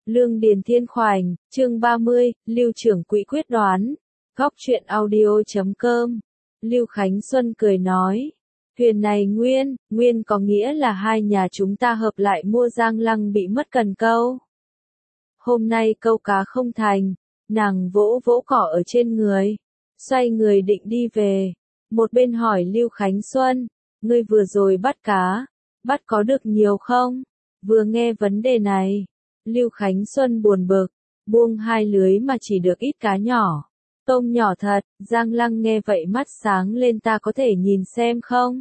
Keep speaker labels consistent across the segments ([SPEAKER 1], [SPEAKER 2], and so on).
[SPEAKER 1] Lương Điền Thiên Khoảnh, chương 30, Lưu trưởng quỹ quyết đoán. Góc truyện audio.com. Lưu Khánh Xuân cười nói. Thuyền này nguyên có nghĩa là hai nhà chúng ta hợp lại mua Giang Lăng bị mất cần câu. Hôm nay câu cá không thành, nàng vỗ vỗ cỏ ở trên người, xoay người định đi về. Một bên hỏi Lưu Khánh Xuân, ngươi vừa rồi bắt cá, bắt có được nhiều không? Vừa nghe vấn đề này, Lưu Khánh Xuân buồn bực, buông hai lưới mà chỉ được ít cá nhỏ. Tôm nhỏ thật, Giang Lăng nghe vậy mắt sáng lên, ta có thể nhìn xem không?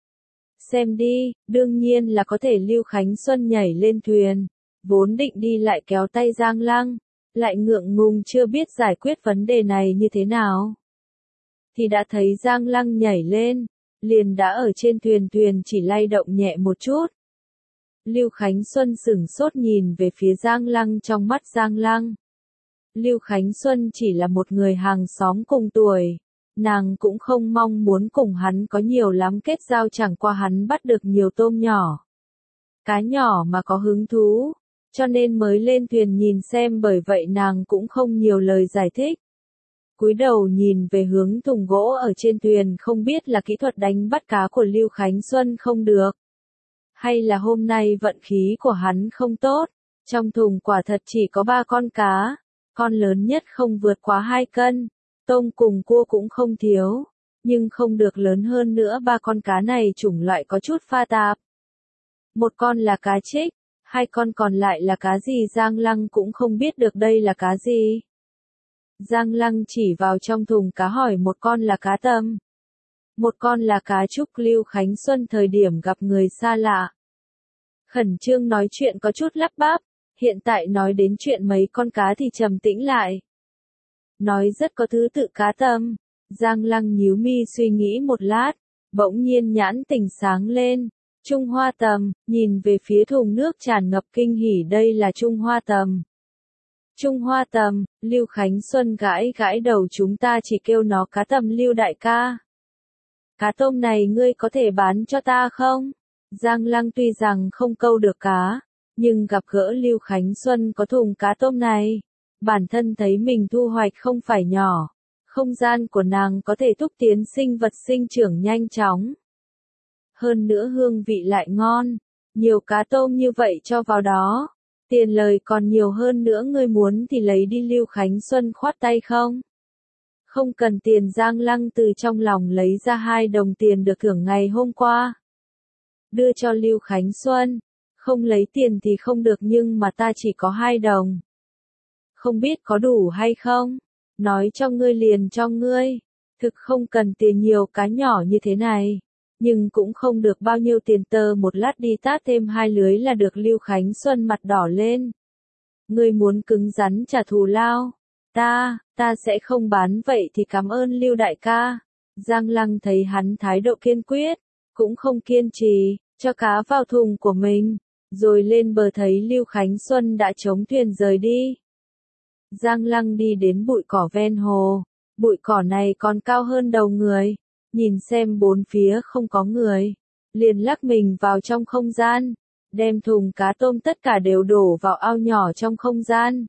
[SPEAKER 1] Xem đi, đương nhiên là có thể. Lưu Khánh Xuân nhảy lên thuyền, vốn định đi lại kéo tay Giang Lăng, lại ngượng ngùng chưa biết giải quyết vấn đề này như thế nào. Thì đã thấy Giang Lăng nhảy lên, liền đã ở trên thuyền, thuyền chỉ lay động nhẹ một chút. Lưu Khánh Xuân sửng sốt nhìn về phía Giang Lăng, trong mắt Giang Lăng. Lưu Khánh Xuân chỉ là một người hàng xóm cùng tuổi, nàng cũng không mong muốn cùng hắn có nhiều lắm kết giao, chẳng qua hắn bắt được nhiều tôm nhỏ, cá nhỏ mà có hứng thú, cho nên mới lên thuyền nhìn xem, bởi vậy nàng cũng không nhiều lời giải thích. Cúi đầu nhìn về hướng thùng gỗ ở trên thuyền, không biết là kỹ thuật đánh bắt cá của Lưu Khánh Xuân không được, hay là hôm nay vận khí của hắn không tốt. Trong thùng quả thật chỉ có 3 con cá, con lớn nhất không vượt quá 2 cân, tôm cùng cua cũng không thiếu, nhưng không được lớn hơn nữa. 3 con cá này chủng loại có chút pha tạp. Một con là cá trích, 2 con còn lại là cá gì Giang Lăng cũng không biết được đây là cá gì. Giang Lăng chỉ vào trong thùng cá hỏi, một con là cá tầm, một con là cá trúc. Lưu Khánh Xuân thời điểm gặp người xa lạ, khẩn trương nói chuyện có chút lắp bắp, hiện tại nói đến chuyện mấy con cá thì trầm tĩnh lại. Nói rất có thứ tự. Cá tầm. Giang Lăng nhíu mi suy nghĩ một lát, bỗng nhiên nhãn tình sáng lên. Trung Hoa tầm, nhìn về phía thùng nước tràn ngập kinh hỉ, đây là Trung Hoa tầm. Trung Hoa tầm, Lưu Khánh Xuân gãi gãi đầu, chúng ta chỉ kêu nó cá tầm. Lưu đại ca, cá tôm này ngươi có thể bán cho ta không? Giang Lăng tuy rằng không câu được cá, nhưng gặp gỡ Lưu Khánh Xuân có thùng cá tôm này, bản thân thấy mình thu hoạch không phải nhỏ. Không gian của nàng có thể thúc tiến sinh vật sinh trưởng nhanh chóng. Hơn nữa hương vị lại ngon, nhiều cá tôm như vậy cho vào đó, tiền lời còn nhiều hơn nữa, ngươi muốn thì lấy đi. Lưu Khánh Xuân khoát tay, không. Không cần tiền. Giang Lăng từ trong lòng lấy ra 2 đồng tiền được thưởng ngày hôm qua, đưa cho Lưu Khánh Xuân. Không lấy tiền thì không được, nhưng mà ta chỉ có 2 đồng. Không biết có đủ hay không? Nói cho ngươi liền cho ngươi. Thực không cần tiền nhiều, cá nhỏ như thế này. Nhưng cũng không được bao nhiêu tiền, tờ một lát đi tát thêm 2 lưới là được. Lưu Khánh Xuân mặt đỏ lên. Ngươi muốn cứng rắn trả thù lao? Ta sẽ không bán. Vậy thì cảm ơn Lưu đại ca. Giang Lăng thấy hắn thái độ kiên quyết, cũng không kiên trì, cho cá vào thùng của mình, rồi lên bờ thấy Lưu Khánh Xuân đã chống thuyền rời đi. Giang Lăng đi đến bụi cỏ ven hồ, bụi cỏ này còn cao hơn đầu người, nhìn xem bốn phía không có người, liền lắc mình vào trong không gian, đem thùng cá tôm tất cả đều đổ vào ao nhỏ trong không gian.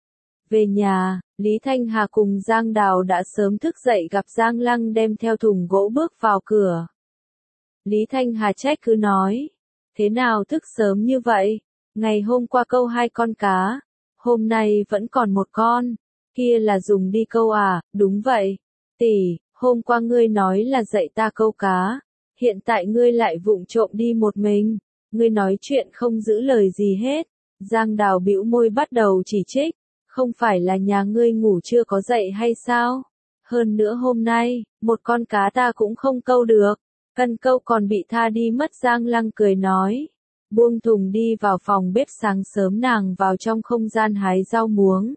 [SPEAKER 1] Về nhà, Lý Thanh Hà cùng Giang Đào đã sớm thức dậy, gặp Giang Lăng đem theo thùng gỗ bước vào cửa. Lý Thanh Hà trách cứ nói, thế nào thức sớm như vậy? Ngày hôm qua câu 2 con cá, hôm nay vẫn còn 1 con, kia là dùng đi câu à? Đúng vậy, tỷ, hôm qua ngươi nói là dạy ta câu cá, hiện tại ngươi lại vụng trộm đi một mình, ngươi nói chuyện không giữ lời gì hết. Giang Đào bĩu môi bắt đầu chỉ trích, không phải là nhà ngươi ngủ chưa có dậy hay sao? Hơn nữa hôm nay, 1 con cá ta cũng không câu được, cần câu còn bị tha đi mất. Giang Lăng cười nói, buông thùng đi vào phòng bếp. Sáng sớm nàng vào trong không gian hái rau muống.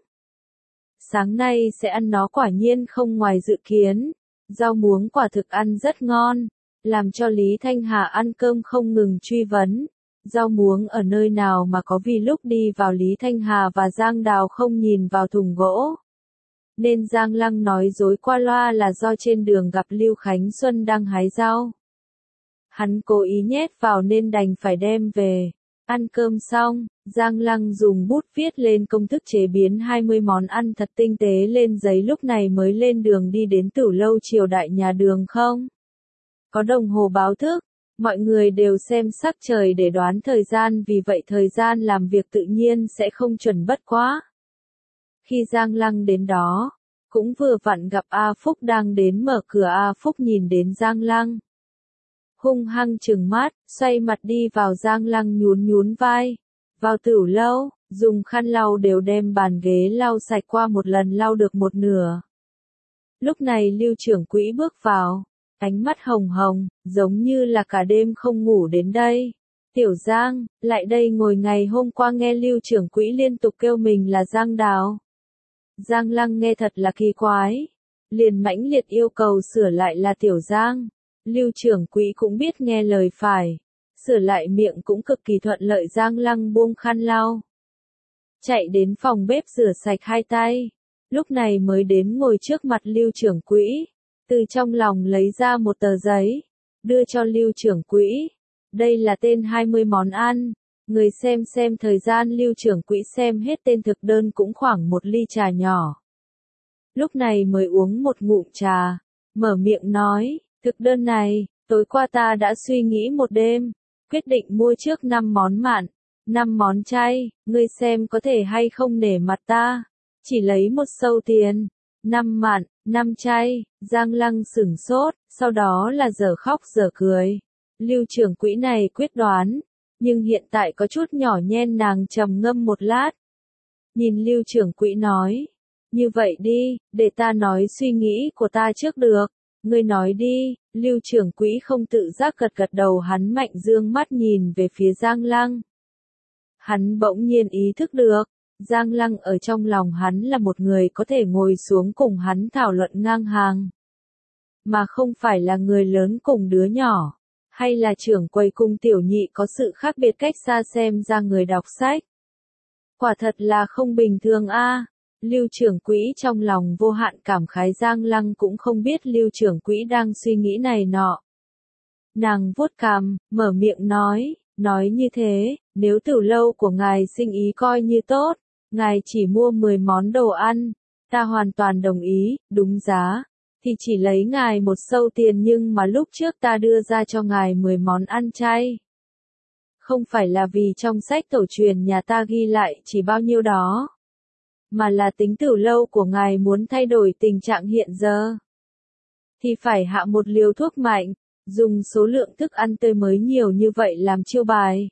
[SPEAKER 1] Sáng nay sẽ ăn nó quả nhiên không ngoài dự kiến, rau muống quả thực ăn rất ngon, làm cho Lý Thanh Hà ăn cơm không ngừng truy vấn, rau muống ở nơi nào mà có. Vì lúc đi vào Lý Thanh Hà và Giang Đào không nhìn vào thùng gỗ, nên Giang Lăng nói dối qua loa là do trên đường gặp Lưu Khánh Xuân đang hái rau. Hắn cố ý nhét vào nên đành phải đem về. Ăn cơm xong, Giang Lăng dùng bút viết lên công thức chế biến 20 món ăn thật tinh tế lên giấy, lúc này mới lên đường đi đến Tửu lâu triều đại nhà Đường không. Có đồng hồ báo thức, mọi người đều xem sắc trời để đoán thời gian, vì vậy thời gian làm việc tự nhiên sẽ không chuẩn bất quá. Khi Giang Lăng đến đó, cũng vừa vặn gặp A Phúc đang đến mở cửa. A Phúc nhìn đến Giang Lăng, hung hăng trừng mắt, xoay mặt đi vào. Giang Lăng nhún nhún vai. Vào Tửu lâu, dùng khăn lau đều đem bàn ghế lau sạch, qua một lần lau được một nửa. Lúc này Lưu trưởng quỹ bước vào, ánh mắt hồng hồng, giống như là cả đêm không ngủ đến đây. Tiểu Giang, lại đây ngồi. Ngày hôm qua nghe Lưu trưởng quỹ liên tục kêu mình là Giang Đào. Giang Lăng nghe thật là kỳ quái, liền mãnh liệt yêu cầu sửa lại là Tiểu Giang. Lưu trưởng quỹ cũng biết nghe lời phải, sửa lại miệng cũng cực kỳ thuận lợi. Giang Lăng buông khăn lau, chạy đến phòng bếp rửa sạch hai tay, lúc này mới đến ngồi trước mặt Lưu trưởng quỹ, từ trong lòng lấy ra một tờ giấy, đưa cho Lưu trưởng quỹ. Đây là tên 20 món ăn, người xem thời gian. Lưu trưởng quỹ xem hết tên thực đơn cũng khoảng một ly trà nhỏ. Lúc này mới uống một ngụm trà, mở miệng nói, thực đơn này, tối qua ta đã suy nghĩ một đêm, quyết định mua trước 5 món mặn, 5 món chay, ngươi xem có thể hay không nể mặt ta, chỉ lấy một xâu tiền, 5 mặn, 5 chay. Giang Lăng sửng sốt, sau đó là dở khóc dở cười. Lưu trưởng quỹ này quyết đoán, nhưng hiện tại có chút nhỏ nhen. Nàng trầm ngâm một lát, nhìn Lưu trưởng quỹ nói, như vậy đi, để ta nói suy nghĩ của ta trước được. Ngươi nói đi. Lưu trưởng quỹ không tự giác gật gật đầu, hắn mạnh dương mắt nhìn về phía Giang Lăng. Hắn bỗng nhiên ý thức được, Giang Lăng ở trong lòng hắn là một người có thể ngồi xuống cùng hắn thảo luận ngang hàng, mà không phải là người lớn cùng đứa nhỏ, hay là trưởng quầy cùng tiểu nhị có sự khác biệt cách xa. Xem ra người đọc sách quả thật là không bình thường a. Lưu trưởng quỹ trong lòng vô hạn cảm khái. Giang Lăng cũng không biết Lưu trưởng quỹ đang suy nghĩ này nọ. Nàng vuốt cằm, mở miệng nói như thế, nếu Tửu lâu của ngài sinh ý coi như tốt, ngài chỉ mua 10 món đồ ăn, ta hoàn toàn đồng ý. Đúng giá thì chỉ lấy ngài một xâu tiền, nhưng mà lúc trước ta đưa ra cho ngài 10 món ăn chay, không phải là vì trong sách tổ truyền nhà ta ghi lại chỉ bao nhiêu đó, mà là tính Tửu lâu của ngài muốn thay đổi tình trạng hiện giờ, thì phải hạ một liều thuốc mạnh, dùng số lượng thức ăn tươi mới nhiều như vậy làm chiêu bài,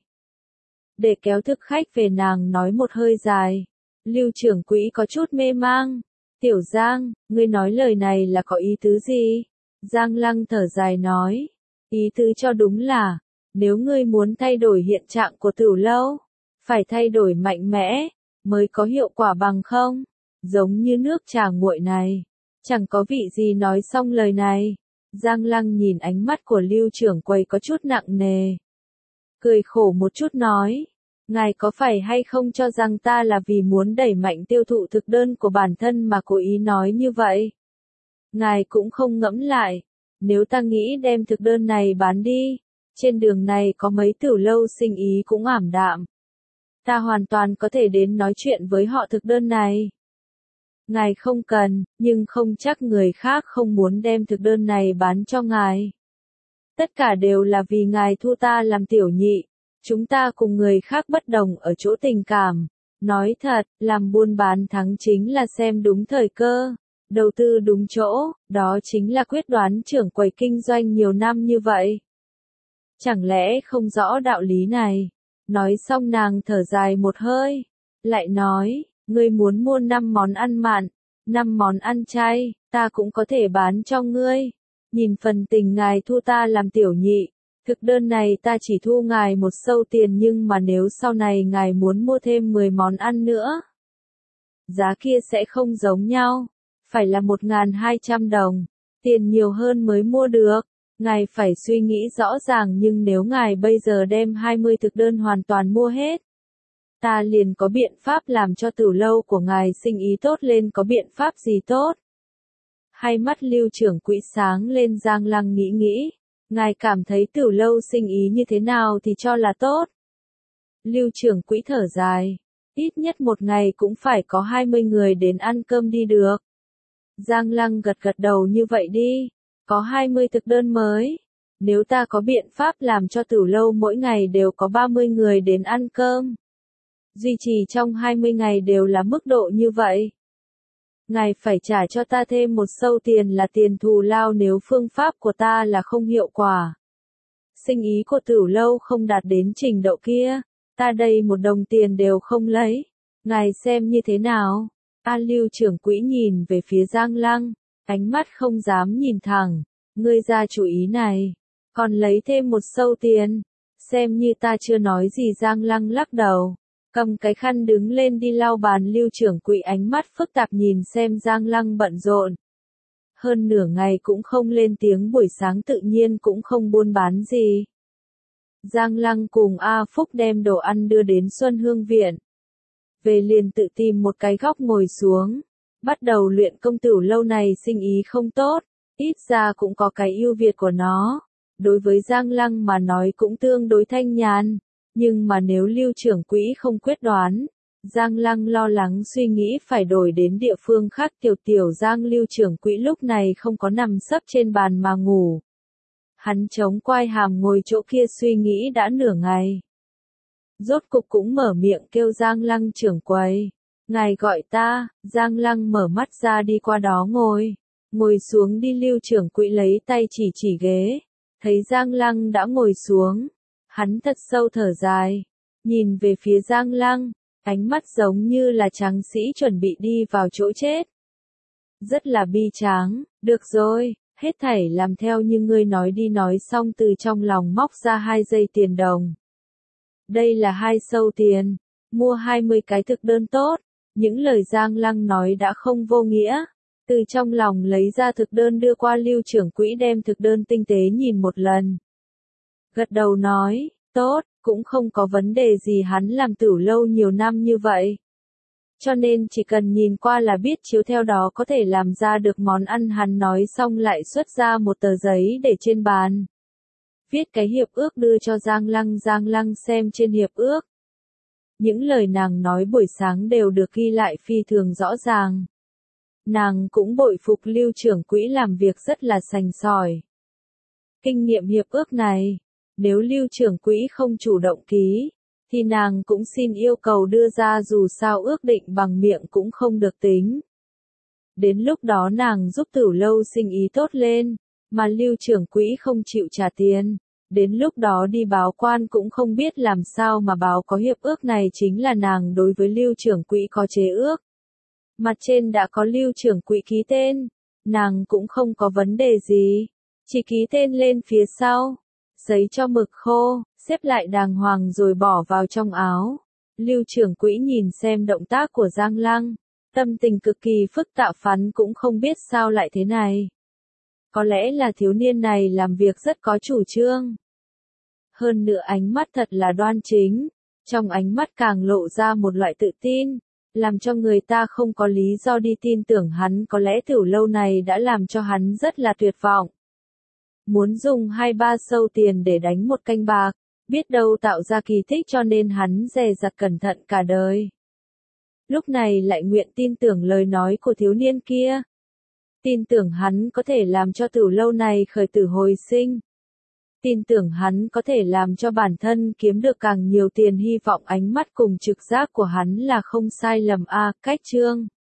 [SPEAKER 1] để kéo thực khách về. Nàng nói một hơi dài. Lưu trưởng quỹ có chút mê mang. Tiểu Giang, ngươi nói lời này là có ý tứ gì? Giang Lăng thở dài nói, ý tứ cho đúng là, nếu ngươi muốn thay đổi hiện trạng của Tửu lâu, phải thay đổi mạnh mẽ, mới có hiệu quả, bằng không, giống như nước trà nguội này, chẳng có vị gì. Nói xong lời này, Giang Lăng nhìn ánh mắt của Lưu trưởng quầy có chút nặng nề, cười khổ một chút nói, ngài có phải hay không cho rằng ta là vì muốn đẩy mạnh tiêu thụ thực đơn của bản thân mà cố ý nói như vậy? Ngài cũng không ngẫm lại, nếu ta nghĩ đem thực đơn này bán đi, trên đường này có mấy Tửu lâu sinh ý cũng ảm đạm, ta hoàn toàn có thể đến nói chuyện với họ thực đơn này. Ngài không cần, nhưng không chắc người khác không muốn đem thực đơn này bán cho ngài. Tất cả đều là vì ngài thu ta làm tiểu nhị. Chúng ta cùng người khác bất đồng ở chỗ tình cảm. Nói thật, làm buôn bán thắng chính là xem đúng thời cơ, đầu tư đúng chỗ, đó chính là quyết đoán trưởng quầy kinh doanh nhiều năm như vậy. Chẳng lẽ không rõ đạo lý này? Nói xong nàng thở dài một hơi, lại nói, ngươi muốn mua 5 món ăn mặn, 5 món ăn chay, ta cũng có thể bán cho ngươi. Nhìn phần tình ngài thu ta làm tiểu nhị, thực đơn này ta chỉ thu ngài một xâu tiền, nhưng mà nếu sau này ngài muốn mua thêm 10 món ăn nữa, giá kia sẽ không giống nhau, phải là 1.200 đồng, tiền nhiều hơn mới mua được. Ngài phải suy nghĩ rõ ràng, nhưng nếu ngài bây giờ đem 20 thực đơn hoàn toàn mua hết, ta liền có biện pháp làm cho Tửu lâu của ngài sinh ý tốt lên. Có biện pháp gì tốt? Hai mắt Lưu trưởng quỹ sáng lên. Giang Lăng nghĩ, ngài cảm thấy Tửu lâu sinh ý như thế nào thì cho là tốt? Lưu trưởng quỹ thở dài. Ít nhất một ngày cũng phải có 20 người đến ăn cơm đi được. Giang Lăng gật gật đầu như vậy đi. Có 20 thực đơn mới. Nếu ta có biện pháp làm cho Tử Lâu mỗi ngày đều có 30 người đến ăn cơm. Duy trì trong 20 ngày đều là mức độ như vậy. Ngài phải trả cho ta thêm một sâu tiền là tiền thù lao nếu phương pháp của ta là không hiệu quả. Sinh ý của Tử Lâu không đạt đến trình độ kia. Ta đây một đồng tiền đều không lấy. Ngài xem như thế nào? Lưu trưởng quỹ nhìn về phía Giang Lăng. Ánh mắt không dám nhìn thẳng. Ngươi ra chủ ý này. Còn lấy thêm một sâu tiền. Xem như ta chưa nói gì. Giang Lăng lắc đầu. Cầm cái khăn đứng lên đi lau bàn. Lưu trưởng quỹ ánh mắt phức tạp nhìn xem Giang Lăng bận rộn. Hơn nửa ngày cũng không lên tiếng, buổi sáng tự nhiên cũng không buôn bán gì. Giang Lăng cùng A Phúc đem đồ ăn đưa đến Xuân Hương Viện. Về liền tự tìm một cái góc ngồi xuống. Bắt đầu luyện công. Tử Lâu này sinh ý không tốt, ít ra cũng có cái ưu việt của nó. Đối với Giang Lăng mà nói cũng tương đối thanh nhàn. Nhưng mà nếu Lưu trưởng quỹ không quyết đoán, Giang Lăng lo lắng suy nghĩ phải đổi đến địa phương khác. Tiểu Giang Lưu trưởng quỹ lúc này không có nằm sấp trên bàn mà ngủ. Hắn chống quai hàm ngồi chỗ kia suy nghĩ đã nửa ngày. Rốt cục cũng mở miệng kêu Giang Lăng trưởng quầy. Ngài gọi ta. Giang Lăng mở mắt ra đi qua đó ngồi. Ngồi xuống đi. Lưu trưởng quỹ lấy tay chỉ ghế. Thấy Giang Lăng đã ngồi xuống. Hắn thật sâu thở dài. Nhìn về phía Giang Lăng. Ánh mắt giống như là tráng sĩ chuẩn bị đi vào chỗ chết. Rất là bi tráng. Được rồi, hết thảy làm theo như ngươi nói đi. Nói xong từ trong lòng móc ra 2 giây tiền đồng. Đây là 2 sâu tiền. Mua 20 cái thực đơn tốt. Những lời Giang Lăng nói đã không vô nghĩa. Từ trong lòng lấy ra thực đơn đưa qua. Lưu trưởng quỹ đem thực đơn tinh tế nhìn một lần. Gật đầu nói, tốt, cũng không có vấn đề gì. Hắn làm Tử Lâu nhiều năm như vậy. Cho nên chỉ cần nhìn qua là biết chiếu theo đó có thể làm ra được món ăn. Hắn nói xong lại xuất ra một tờ giấy để trên bàn. Viết cái hiệp ước đưa cho Giang Lăng. Giang Lăng xem trên hiệp ước. Những lời nàng nói buổi sáng đều được ghi lại phi thường rõ ràng. Nàng cũng bội phục Lưu trưởng quỹ làm việc rất là sành sỏi. Kinh nghiệm hiệp ước này, nếu Lưu trưởng quỹ không chủ động ký, thì nàng cũng xin yêu cầu đưa ra, dù sao ước định bằng miệng cũng không được tính. Đến lúc đó nàng giúp Tử Lâu sinh ý tốt lên, mà Lưu trưởng quỹ không chịu trả tiền. Đến lúc đó đi báo quan cũng không biết làm sao mà báo. Có hiệp ước này chính là nàng đối với Lưu trưởng quỹ có chế ước. Mặt trên đã có Lưu trưởng quỹ ký tên, nàng cũng không có vấn đề gì, chỉ ký tên lên phía sau, giấy cho mực khô, xếp lại đàng hoàng rồi bỏ vào trong áo. Lưu trưởng quỹ nhìn xem động tác của Giang Lăng, tâm tình cực kỳ phức tạp, phán cũng không biết sao lại thế này. Có lẽ là thiếu niên này làm việc rất có chủ trương. Hơn nữa ánh mắt thật là đoan chính, trong ánh mắt càng lộ ra một loại tự tin, làm cho người ta không có lý do đi tin tưởng hắn. Có lẽ Tử Lâu này đã làm cho hắn rất là tuyệt vọng. Muốn dùng 2-3 sâu tiền để đánh một canh bạc, biết đâu tạo ra kỳ tích, cho nên hắn dè dặt cẩn thận cả đời. Lúc này lại nguyện tin tưởng lời nói của thiếu niên kia. Tin tưởng hắn có thể làm cho Tử Lâu này khởi tử hồi sinh. Tin tưởng hắn có thể làm cho bản thân kiếm được càng nhiều tiền. Hy vọng ánh mắt cùng trực giác của hắn là không sai lầm. Cách chương